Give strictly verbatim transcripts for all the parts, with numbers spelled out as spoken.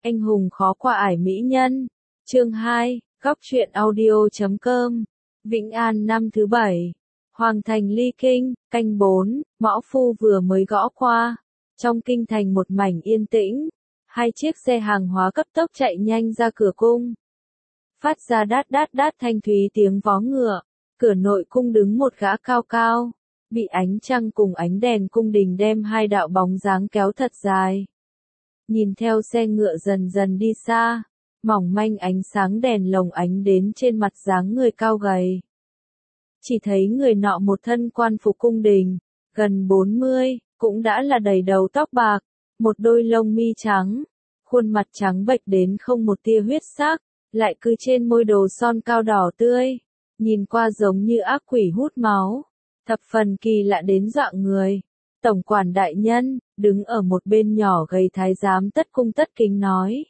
Anh hùng khó qua ải mỹ nhân. Chương hai, góc truyện audio chấm com. Vĩnh An năm thứ bảy. Hoàng thành ly kinh, canh bốn, mõ phu vừa mới gõ qua. Trong kinh thành một mảnh yên tĩnh, hai chiếc xe hàng hóa cấp tốc chạy nhanh ra cửa cung. Phát ra đát đát đát thanh thúy tiếng vó ngựa, cửa nội cung đứng một gã cao cao, bị ánh trăng cùng ánh đèn cung đình đem hai đạo bóng dáng kéo thật dài. Nhìn theo xe ngựa dần dần đi xa, mỏng manh ánh sáng đèn lồng ánh đến trên mặt dáng người cao gầy. Chỉ thấy người nọ một thân quan phục cung đình, gần bốn mươi, cũng đã là đầy đầu tóc bạc, một đôi lông mi trắng, khuôn mặt trắng bệch đến không một tia huyết sắc, lại cứ trên môi đồ son cao đỏ tươi, nhìn qua giống như ác quỷ hút máu, thập phần kỳ lạ đến dọa người. Tổng quản đại nhân, đứng ở một bên nhỏ gầy thái giám tất cung tất kính nói.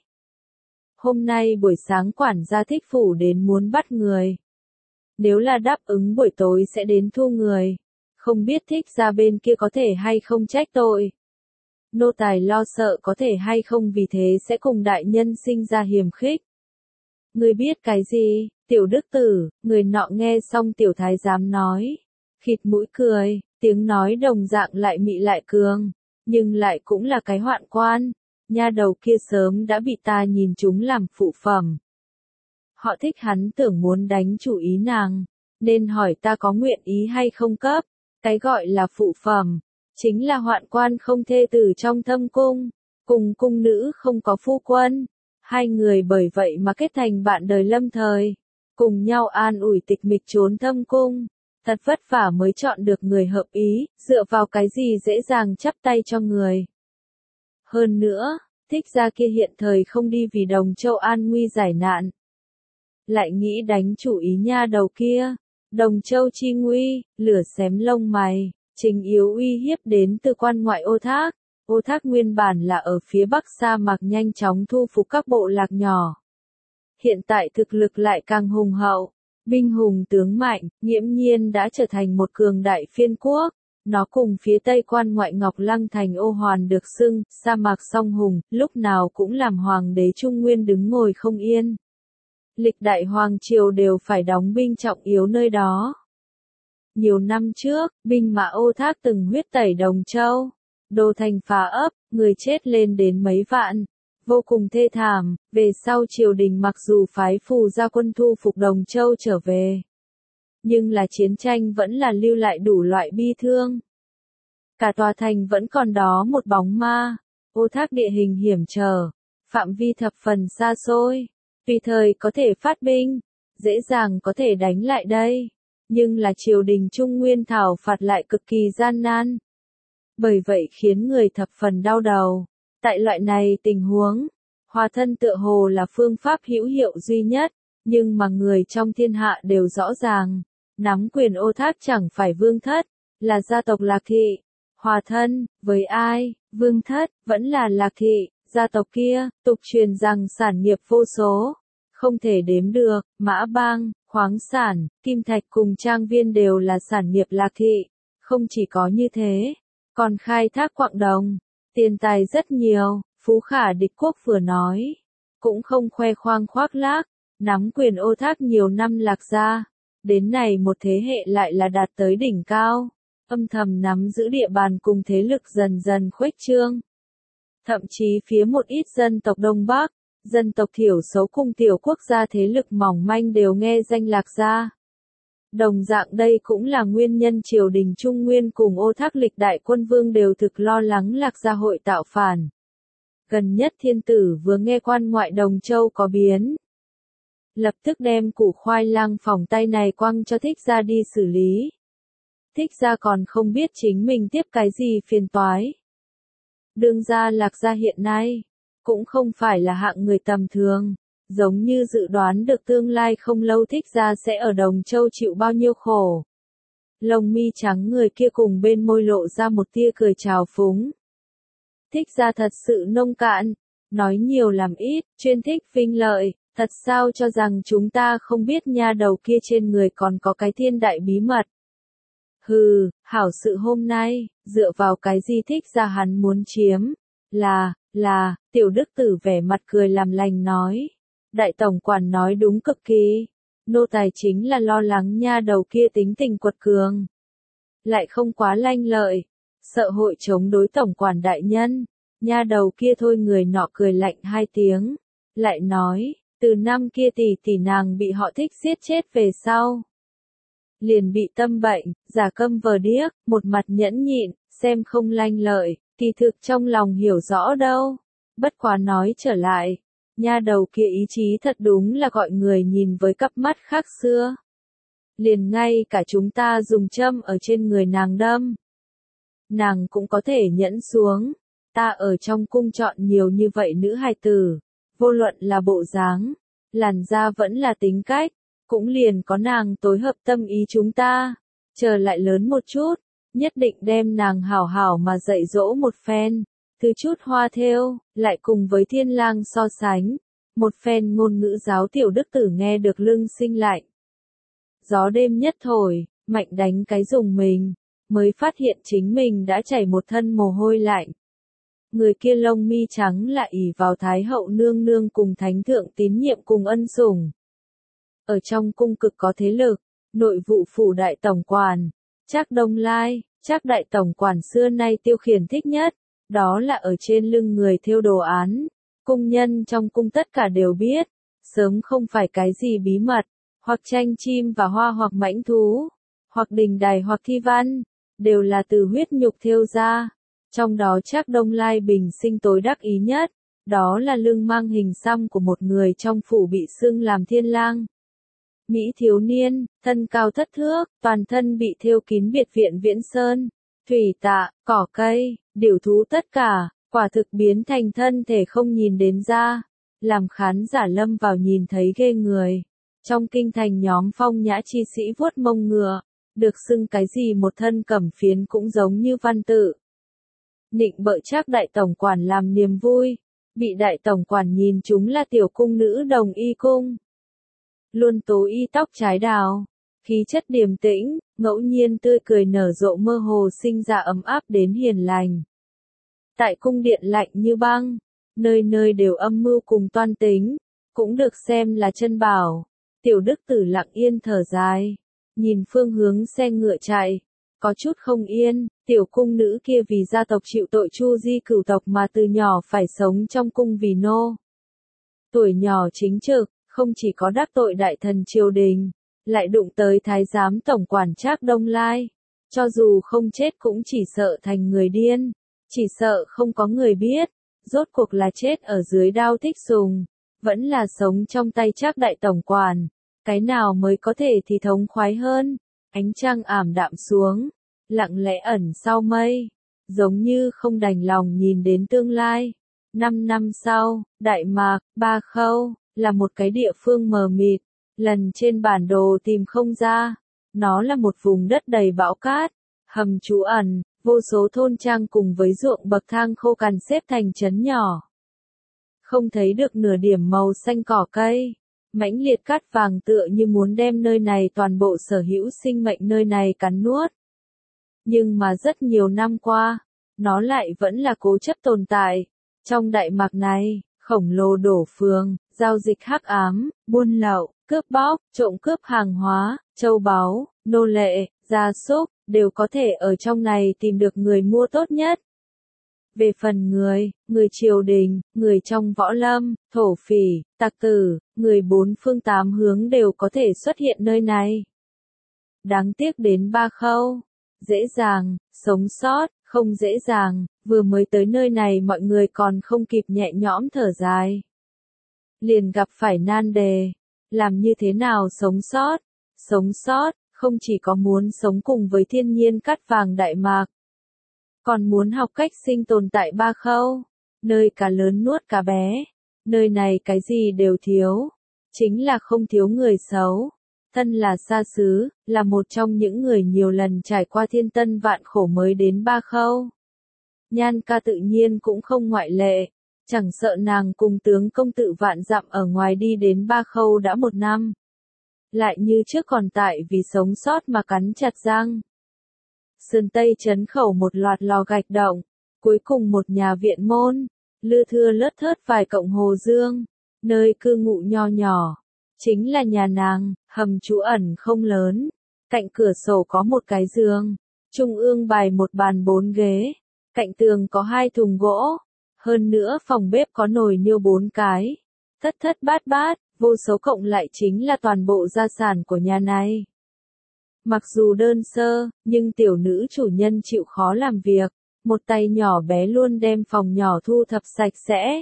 Hôm nay buổi sáng quản gia Thích phủ đến muốn bắt người. Nếu là đáp ứng buổi tối sẽ đến thu người. Không biết Thích gia bên kia có thể hay không trách tội. Nô tài lo sợ có thể hay không vì thế sẽ cùng đại nhân sinh ra hiềm khích. Người biết cái gì, tiểu đức tử, người nọ nghe xong tiểu thái giám nói. Khịt mũi cười, tiếng nói đồng dạng lại mị lại cường, nhưng lại cũng là cái hoạn quan. Nha đầu kia sớm đã bị ta nhìn chúng làm phụ phẩm. Họ thích hắn tưởng muốn đánh chủ ý nàng, nên hỏi ta có nguyện ý hay không cấp. Cái gọi là phụ phẩm, chính là hoạn quan không thê tử trong thâm cung, cùng cung nữ không có phu quân. Hai người bởi vậy mà kết thành bạn đời lâm thời, cùng nhau an ủi tịch mịch trốn thâm cung. Thật vất vả mới chọn được người hợp ý, dựa vào cái gì dễ dàng chắp tay cho người. Hơn nữa, Thích gia kia hiện thời không đi vì Đồng Châu an nguy giải nạn. Lại nghĩ đánh chủ ý nha đầu kia, Đồng Châu chi nguy, lửa xém lông mày, chính yếu uy hiếp đến từ quan ngoại Ô Thác. Ô Thác nguyên bản là ở phía bắc sa mạc nhanh chóng thu phục các bộ lạc nhỏ. Hiện tại thực lực lại càng hùng hậu. Binh hùng tướng mạnh, nghiễm nhiên đã trở thành một cường đại phiên quốc. Nó cùng phía tây quan ngoại Ngọc Lăng thành Ô Hoàn được xưng, sa mạc song hùng, lúc nào cũng làm hoàng đế Trung Nguyên đứng ngồi không yên. Lịch đại hoàng triều đều phải đóng binh trọng yếu nơi đó. Nhiều năm trước, binh mã Ô Thác từng huyết tẩy Đồng Châu. Đô thành phá ấp, người chết lên đến mấy vạn. Vô cùng thê thảm, về sau triều đình mặc dù phái phù ra quân thu phục Đồng Châu trở về. Nhưng là chiến tranh vẫn là lưu lại đủ loại bi thương. Cả tòa thành vẫn còn đó một bóng ma, Ô Thác địa hình hiểm trở, phạm vi thập phần xa xôi, tùy thời có thể phát binh, dễ dàng có thể đánh lại đây. Nhưng là triều đình Trung Nguyên thảo phạt lại cực kỳ gian nan. Bởi vậy khiến người thập phần đau đầu. Tại loại này tình huống, hòa thân tựa hồ là phương pháp hữu hiệu duy nhất, nhưng mà người trong thiên hạ đều rõ ràng, nắm quyền Ô Thác chẳng phải vương thất, là gia tộc Lạc Thị. Hòa thân, với ai, vương thất, vẫn là Lạc Thị, gia tộc kia, tục truyền rằng sản nghiệp vô số, không thể đếm được, mã bang, khoáng sản, kim thạch cùng trang viên đều là sản nghiệp Lạc Thị. Không chỉ có như thế, còn khai thác quặng đồng. Tiền tài rất nhiều, Phú Khả địch quốc vừa nói, cũng không khoe khoang khoác lác, nắm quyền Ô Thác nhiều năm Lạc gia, đến này một thế hệ lại là đạt tới đỉnh cao, âm thầm nắm giữ địa bàn cùng thế lực dần dần khuếch trương. Thậm chí phía một ít dân tộc Đông Bắc, dân tộc thiểu số cùng tiểu quốc gia thế lực mỏng manh đều nghe danh Lạc gia. Đồng dạng đây cũng là nguyên nhân triều đình Trung Nguyên cùng Ô Thác lịch đại quân vương đều thực lo lắng Lạc gia hội tạo phản. Gần nhất thiên tử vừa nghe quan ngoại Đồng Châu có biến. Lập tức đem củ khoai lang phòng tay này quăng cho Thích gia đi xử lý. Thích gia còn không biết chính mình tiếp cái gì phiền toái. Đương gia Lạc gia hiện nay, cũng không phải là hạng người tầm thường. Giống như dự đoán được tương lai không lâu Thích gia sẽ ở Đồng Châu chịu bao nhiêu khổ. Lông mi trắng người kia cùng bên môi lộ ra một tia cười trào phúng. Thích gia thật sự nông cạn, nói nhiều làm ít, chuyên thích vinh lợi, thật sao cho rằng chúng ta không biết nha đầu kia trên người còn có cái thiên đại bí mật. Hừ, hảo sự hôm nay, dựa vào cái gì Thích gia hắn muốn chiếm, là, Là, tiểu đức tử vẻ mặt cười làm lành nói. Đại tổng quản nói đúng cực kỳ. Nô tài chính là lo lắng nha đầu kia tính tình quật cường. Lại không quá lanh lợi. Sợ hội chống đối tổng quản đại nhân. Nha đầu kia thôi người nọ cười lạnh hai tiếng. Lại nói, từ năm kia tỷ tỷ nàng bị họ thích giết chết về sau. Liền bị tâm bệnh, giả câm vờ điếc, một mặt nhẫn nhịn, xem không lanh lợi, kỳ thực trong lòng hiểu rõ đâu. Bất quá nói trở lại, nha đầu kia ý chí thật đúng là gọi người nhìn với cặp mắt khác xưa. Liền ngay cả chúng ta dùng châm ở trên người nàng đâm. Nàng cũng có thể nhẫn xuống, ta ở trong cung chọn nhiều như vậy nữ hài tử, vô luận là bộ dáng, làn da vẫn là tính cách, cũng liền có nàng tối hợp tâm ý chúng ta, chờ lại lớn một chút, nhất định đem nàng hảo hảo mà dạy dỗ một phen, từ chút hoa thêu, lại cùng với thiên lang so sánh, một phen ngôn ngữ giáo tiểu đức tử nghe được lưng sinh lạnh. Gió đêm nhất thổi, mạnh đánh cái dùng mình, mới phát hiện chính mình đã chảy một thân mồ hôi lạnh. Người kia lông mi trắng lại ỷ vào Thái hậu nương nương cùng thánh thượng tín nhiệm cùng ân sủng. Ở trong cung cực có thế lực, nội vụ phủ đại tổng quản, Trác Đông Lai, Trác đại tổng quản xưa nay tiêu khiển thích nhất, đó là ở trên lưng người thêu đồ án, cung nhân trong cung tất cả đều biết, sớm không phải cái gì bí mật, hoặc tranh chim và hoa hoặc mãnh thú, hoặc đình đài hoặc thi văn, đều là từ huyết nhục thêu ra. Trong đó Trác Đông Lai bình sinh tối đắc ý nhất, đó là lưng mang hình xăm của một người trong phủ bị xưng làm thiên lang. Mỹ thiếu niên, thân cao thất thước, toàn thân bị thêu kín biệt viện viễn sơn, thủy tạ, cỏ cây, điểu thú tất cả, quả thực biến thành thân thể không nhìn đến ra, làm khán giả lâm vào nhìn thấy ghê người. Trong kinh thành nhóm phong nhã chi sĩ vuốt mông ngựa, được xưng cái gì một thân cẩm phiến cũng giống như văn tự. Nịnh bợ Trác đại tổng quản làm niềm vui, bị đại tổng quản nhìn chúng là tiểu cung nữ Đồng Y cung. Luôn tố y tóc trái đào, khí chất điềm tĩnh, ngẫu nhiên tươi cười nở rộ mơ hồ sinh ra ấm áp đến hiền lành. Tại cung điện lạnh như băng, nơi nơi đều âm mưu cùng toan tính, cũng được xem là chân bảo. Tiểu đức tử lặng yên thở dài, nhìn phương hướng xe ngựa chạy, có chút không yên, tiểu cung nữ kia vì gia tộc chịu tội chu di cửu tộc mà từ nhỏ phải sống trong cung vì nô. Tuổi nhỏ chính trực, không chỉ có đắc tội đại thần triều đình, lại đụng tới thái giám tổng quản Trác Đông Lai, cho dù không chết cũng chỉ sợ thành người điên, chỉ sợ không có người biết, rốt cuộc là chết ở dưới đao Thích Sùng, vẫn là sống trong tay Trác đại tổng quản, cái nào mới có thể thì thống khoái hơn. Ánh trăng ảm đạm xuống, lặng lẽ ẩn sau mây, giống như không đành lòng nhìn đến tương lai. Năm năm sau, Đại Mạc, Ba Khâu, là một cái địa phương mờ mịt, lần trên bản đồ tìm không ra. Nó là một vùng đất đầy bão cát, hầm trú ẩn, vô số thôn trang cùng với ruộng bậc thang khô cằn xếp thành trấn nhỏ. Không thấy được nửa điểm màu xanh cỏ cây. Mãnh liệt cát vàng tựa như muốn đem nơi này toàn bộ sở hữu sinh mệnh nơi này cắn nuốt. Nhưng mà rất nhiều năm qua, nó lại vẫn là cố chấp tồn tại. Trong Đại Mạc này, khổng lồ đổ phường, giao dịch hắc ám, buôn lậu, cướp bóc, trộm cướp hàng hóa, châu báu, nô lệ, gia súc, đều có thể ở trong này tìm được người mua tốt nhất. Về phần người, người triều đình, người trong võ lâm, thổ phỉ, tặc tử, người bốn phương tám hướng đều có thể xuất hiện nơi này. Đáng tiếc đến Ba Khâu, dễ dàng, sống sót, không dễ dàng, vừa mới tới nơi này mọi người còn không kịp nhẹ nhõm thở dài. Liền gặp phải nan đề, làm như thế nào sống sót, sống sót, không chỉ có muốn sống cùng với thiên nhiên cát vàng Đại Mạc, còn muốn học cách sinh tồn tại Ba Khâu, nơi cá lớn nuốt cá bé, nơi này cái gì đều thiếu, chính là không thiếu người xấu. Thân là xa xứ, là một trong những người nhiều lần trải qua thiên tân vạn khổ mới đến Ba Khâu. Nhan ca tự nhiên cũng không ngoại lệ, chẳng sợ nàng cùng tướng công tự vạn dặm ở ngoài đi đến Ba Khâu đã một năm. Lại như trước còn tại vì sống sót mà cắn chặt răng. Sườn Tây trấn khẩu một loạt lò gạch động, cuối cùng một nhà viện môn, lưa thưa lất thớt vài cọng hồ dương, nơi cư ngụ nho nhỏ, chính là nhà nàng, hầm trú ẩn không lớn, cạnh cửa sổ có một cái giường, trung ương bày một bàn bốn ghế, cạnh tường có hai thùng gỗ, hơn nữa phòng bếp có nồi niêu bốn cái, thất thất bát bát, vô số cộng lại chính là toàn bộ gia sản của nhà này. Mặc dù đơn sơ, nhưng tiểu nữ chủ nhân chịu khó làm việc, một tay nhỏ bé luôn đem phòng nhỏ thu thập sạch sẽ.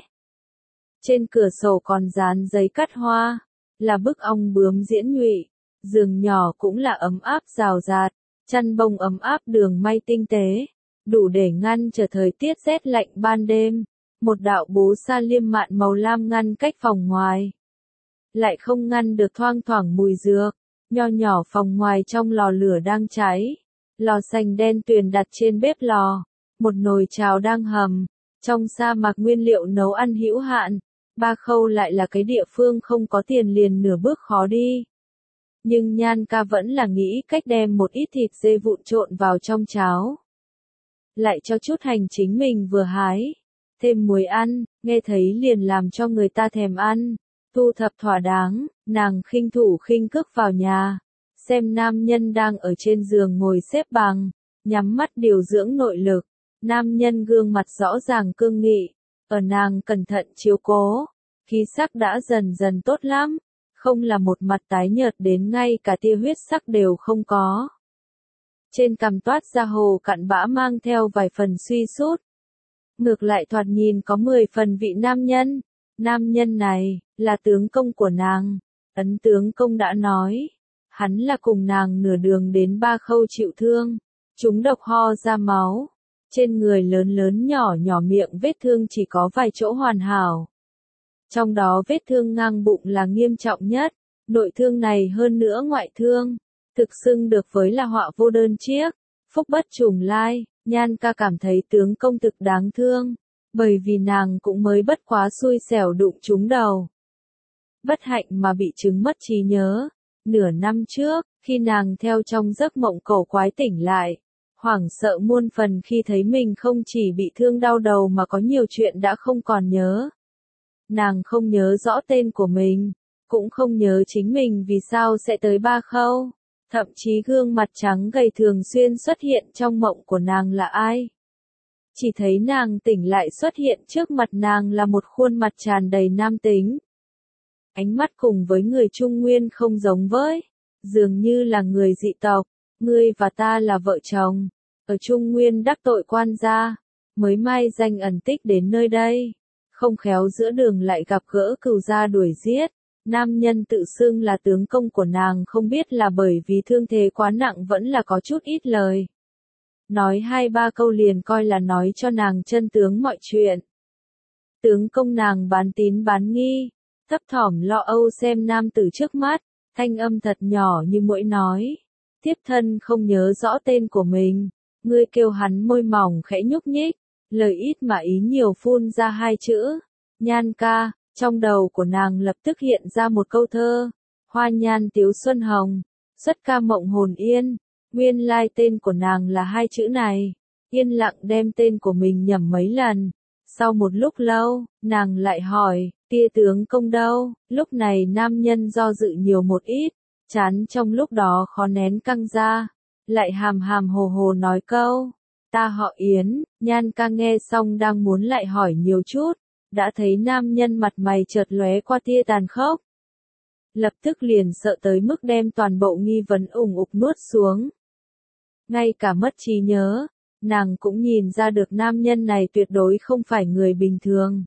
Trên cửa sổ còn dán giấy cắt hoa, là bức ong bướm diễn nhụy, giường nhỏ cũng là ấm áp rào rạt, chăn bông ấm áp đường may tinh tế, đủ để ngăn trở thời tiết rét lạnh ban đêm. Một đạo bố sa liêm mạn màu lam ngăn cách phòng ngoài, lại không ngăn được thoang thoảng mùi dược. Nho nhỏ phòng ngoài trong lò lửa đang cháy, lò sành đen tuyền đặt trên bếp lò, một nồi cháo đang hầm. Trong sa mạc nguyên liệu nấu ăn hữu hạn, Ba Khâu lại là cái địa phương không có tiền liền nửa bước khó đi. Nhưng Nhan Ca vẫn là nghĩ cách đem một ít thịt dê vụn trộn vào trong cháo, lại cho chút hành chính mình vừa hái, thêm muối ăn, nghe thấy liền làm cho người ta thèm ăn. Thu thập thỏa đáng, nàng khinh thủ khinh cước vào nhà, xem nam nhân đang ở trên giường ngồi xếp bằng, nhắm mắt điều dưỡng nội lực. Nam nhân gương mặt rõ ràng cương nghị, ở nàng cẩn thận chiếu cố, khí sắc đã dần dần tốt lắm, không là một mặt tái nhợt đến ngay cả tia huyết sắc đều không có. Trên cằm toát ra hồ cặn bã mang theo vài phần suy sút, ngược lại thoạt nhìn có mười phần vị nam nhân. Nam nhân này, là tướng công của nàng. Ấn tướng công đã nói, hắn là cùng nàng nửa đường đến Ba Khâu chịu thương, chúng độc ho ra máu. Trên người lớn lớn nhỏ nhỏ miệng vết thương chỉ có vài chỗ hoàn hảo. Trong đó vết thương ngang bụng là nghiêm trọng nhất, nội thương này hơn nữa ngoại thương, thực xưng được với là họa vô đơn chiếc, phúc bất trùng lai. Nhan Ca cảm thấy tướng công thực đáng thương, bởi vì nàng cũng mới bất quá xui xẻo đụng trúng đầu. Bất hạnh mà bị chứng mất trí nhớ. Nửa năm trước, khi nàng theo trong giấc mộng cổ quái tỉnh lại, hoảng sợ muôn phần khi thấy mình không chỉ bị thương đau đầu mà có nhiều chuyện đã không còn nhớ. Nàng không nhớ rõ tên của mình, cũng không nhớ chính mình vì sao sẽ tới Ba Khâu, thậm chí gương mặt trắng gầy thường xuyên xuất hiện trong mộng của nàng là ai. Chỉ thấy nàng tỉnh lại xuất hiện trước mặt nàng là một khuôn mặt tràn đầy nam tính. Ánh mắt cùng với người Trung Nguyên không giống với, dường như là người dị tộc. Ngươi và ta là vợ chồng, ở Trung Nguyên đắc tội quan gia, mới mai danh ẩn tích đến nơi đây. Không khéo giữa đường lại gặp gỡ cừu gia đuổi giết. Nam nhân tự xưng là tướng công của nàng không biết là bởi vì thương thế quá nặng vẫn là có chút ít lời. Nói hai ba câu liền coi là nói cho nàng chân tướng mọi chuyện. Tướng công nàng bán tín bán nghi, thấp thỏm lo âu xem nam tử trước mắt, thanh âm thật nhỏ như muỗi nói. Tiếp thân không nhớ rõ tên của mình, ngươi kêu hắn môi mỏng khẽ nhúc nhích, lời ít mà ý nhiều phun ra hai chữ, Nhan Ca. Trong đầu của nàng lập tức hiện ra một câu thơ, hoa nhan tiếu xuân hồng, xuất ca mộng hồn yên. Nguyên lai tên của nàng là hai chữ này, yên lặng đem tên của mình nhẩm mấy lần. Sau một lúc lâu, nàng lại hỏi, tia tướng công đâu? Lúc này nam nhân do dự nhiều một ít, chán trong lúc đó khó nén căng ra, lại hàm hàm hồ hồ nói câu, ta họ Yến. Nhan Ca nghe xong đang muốn lại hỏi nhiều chút, đã thấy nam nhân mặt mày chợt lóe qua tia tàn khốc. Lập tức liền sợ tới mức đem toàn bộ nghi vấn ủng ục nuốt xuống. Ngay cả mất trí nhớ, nàng cũng nhìn ra được nam nhân này tuyệt đối không phải người bình thường.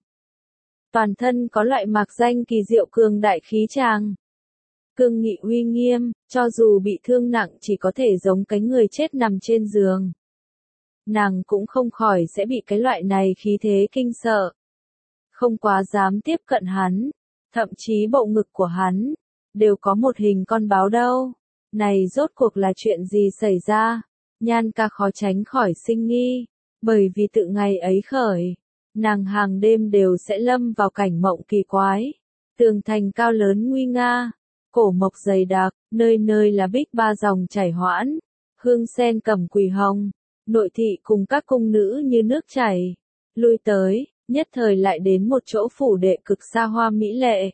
Toàn thân có loại mạc danh kỳ diệu cường đại khí tràng. Cương nghị uy nghiêm, cho dù bị thương nặng chỉ có thể giống cái người chết nằm trên giường. Nàng cũng không khỏi sẽ bị cái loại này khí thế kinh sợ. Không quá dám tiếp cận hắn, thậm chí bộ ngực của hắn, đều có một hình con báo đâu. Này rốt cuộc là chuyện gì xảy ra? Nhan Ca khó tránh khỏi sinh nghi, bởi vì tự ngày ấy khởi, nàng hàng đêm đều sẽ lâm vào cảnh mộng kỳ quái. Tường thành cao lớn nguy nga, cổ mộc dày đặc, nơi nơi là bích ba dòng chảy hoãn, hương sen cẩm quỳ hồng, nội thị cùng các cung nữ như nước chảy, lui tới, nhất thời lại đến một chỗ phủ đệ cực xa hoa mỹ lệ.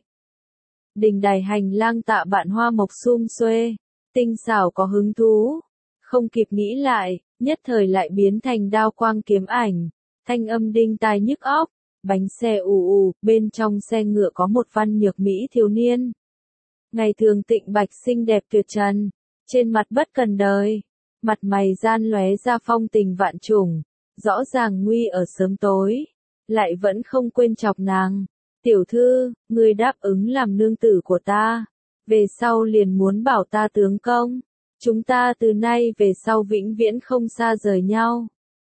Đình đài hành lang tạ bạn hoa mộc sum xuê, tinh xảo có hứng thú. Không kịp nghĩ lại, nhất thời lại biến thành đao quang kiếm ảnh, thanh âm đinh tai nhức óc, bánh xe ù ù, bên trong xe ngựa có một văn nhược mỹ thiếu niên. Ngày thường tịnh bạch xinh đẹp tuyệt trần, trên mặt bất cần đời, mặt mày gian lóe ra phong tình vạn trùng, rõ ràng nguy ở sớm tối, lại vẫn không quên chọc nàng. Tiểu thư, ngươi đáp ứng làm nương tử của ta, về sau liền muốn bảo ta tướng công, chúng ta từ nay về sau vĩnh viễn không xa rời nhau.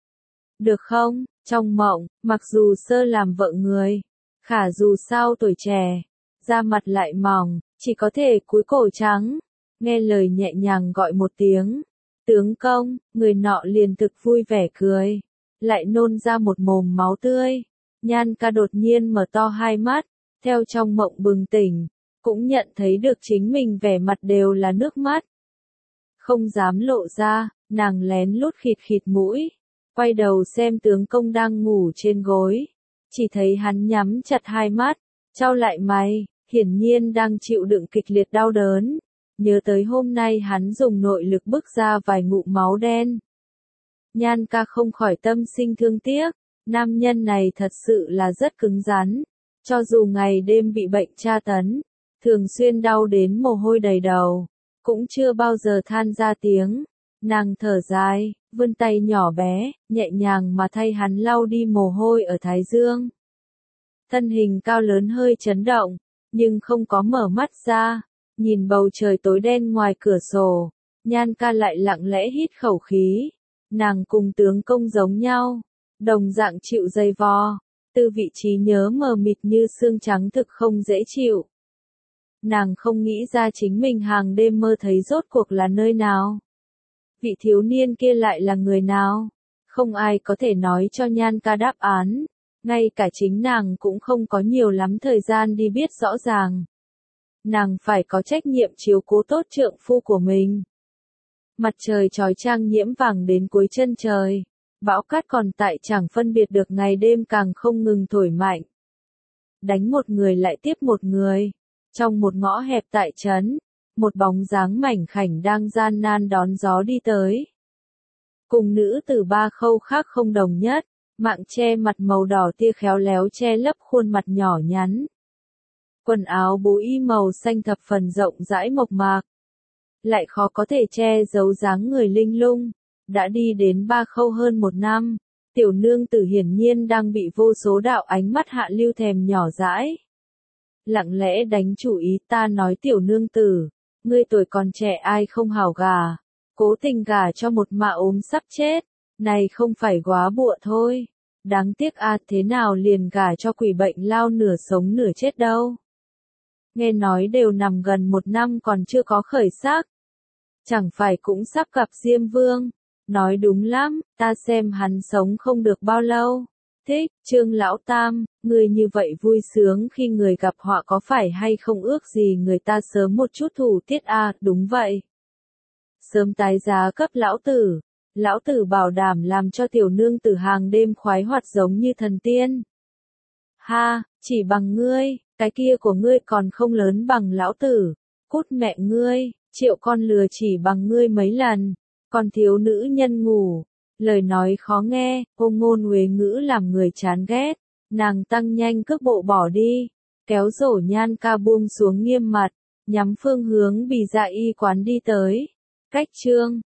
Được không? Trong mộng, mặc dù sơ làm vợ người, khả dù sao tuổi trẻ, da mặt lại mỏng, chỉ có thể cúi cổ trắng, nghe lời nhẹ nhàng gọi một tiếng, tướng công, người nọ liền thực vui vẻ cười, lại nôn ra một mồm máu tươi. Nhan ca đột nhiên mở to hai mắt, theo trong mộng bừng tỉnh, cũng nhận thấy được chính mình vẻ mặt đều là nước mắt. Không dám lộ ra, nàng lén lút khịt khịt mũi, quay đầu xem tướng công đang ngủ trên gối, chỉ thấy hắn nhắm chặt hai mắt, chau lại mày, hiển nhiên đang chịu đựng kịch liệt đau đớn. Nhớ tới hôm nay hắn dùng nội lực bức ra vài ngụm máu đen. Nhan ca không khỏi tâm sinh thương tiếc, nam nhân này thật sự là rất cứng rắn, cho dù ngày đêm bị bệnh tra tấn, thường xuyên đau đến mồ hôi đầy đầu, cũng chưa bao giờ than ra tiếng. Nàng thở dài, vươn tay nhỏ bé, nhẹ nhàng mà thay hắn lau đi mồ hôi ở thái dương. Thân hình cao lớn hơi chấn động, nhưng không có mở mắt ra, nhìn bầu trời tối đen ngoài cửa sổ, Nhan ca lại lặng lẽ hít khẩu khí. Nàng cùng tướng công giống nhau, đồng dạng chịu dày vò, từ vị trí nhớ mờ mịt như xương trắng thực không dễ chịu. Nàng không nghĩ ra chính mình hàng đêm mơ thấy rốt cuộc là nơi nào. Vị thiếu niên kia lại là người nào? Không ai có thể nói cho Nhan ca đáp án, ngay cả chính nàng cũng không có nhiều lắm thời gian đi biết rõ ràng. Nàng phải có trách nhiệm chiếu cố tốt trượng phu của mình. Mặt trời chói chang nhiễm vàng đến cuối chân trời, bão cát còn tại chẳng phân biệt được ngày đêm càng không ngừng thổi mạnh. Đánh một người lại tiếp một người, trong một ngõ hẹp tại trấn, một bóng dáng mảnh khảnh đang gian nan đón gió đi tới. Cùng nữ tử ba khâu khác không đồng nhất, mạng che mặt màu đỏ tia khéo léo che lấp khuôn mặt nhỏ nhắn. Quần áo bố y màu xanh thập phần rộng rãi mộc mạc, lại khó có thể che giấu dáng người linh lung. Đã đi đến ba khâu hơn một năm, tiểu nương tử hiển nhiên đang bị vô số đạo ánh mắt hạ lưu thèm nhỏ dãi. Lặng lẽ đánh chủ ý, ta nói tiểu nương tử, ngươi tuổi còn trẻ ai không hảo gà, cố tình gà cho một mạ ốm sắp chết, này không phải góa bụa thôi. Đáng tiếc a, thế nào liền gà cho quỷ bệnh lao nửa sống nửa chết đâu. Nghe nói đều nằm gần một năm còn chưa có khởi sắc. Chẳng phải cũng sắp gặp Diêm Vương. Nói đúng lắm, ta xem hắn sống không được bao lâu. Thích, Trương Lão Tam, người như vậy vui sướng khi người gặp họa có phải hay không ước gì người ta sớm một chút thủ tiết a, à, đúng vậy. Sớm tái giá cấp lão tử, lão tử bảo đảm làm cho tiểu nương tử hàng đêm khoái hoạt giống như thần tiên. Ha, chỉ bằng ngươi, cái kia của ngươi còn không lớn bằng lão tử, cút mẹ ngươi, triệu con lừa chỉ bằng ngươi mấy lần. Còn thiếu nữ nhân ngủ, lời nói khó nghe, cô ngôn huế ngữ làm người chán ghét, nàng tăng nhanh cước bộ bỏ đi, kéo rổ Nhan ca buông xuống nghiêm mặt, nhắm phương hướng Bì Dạ y quán đi tới. Cách chương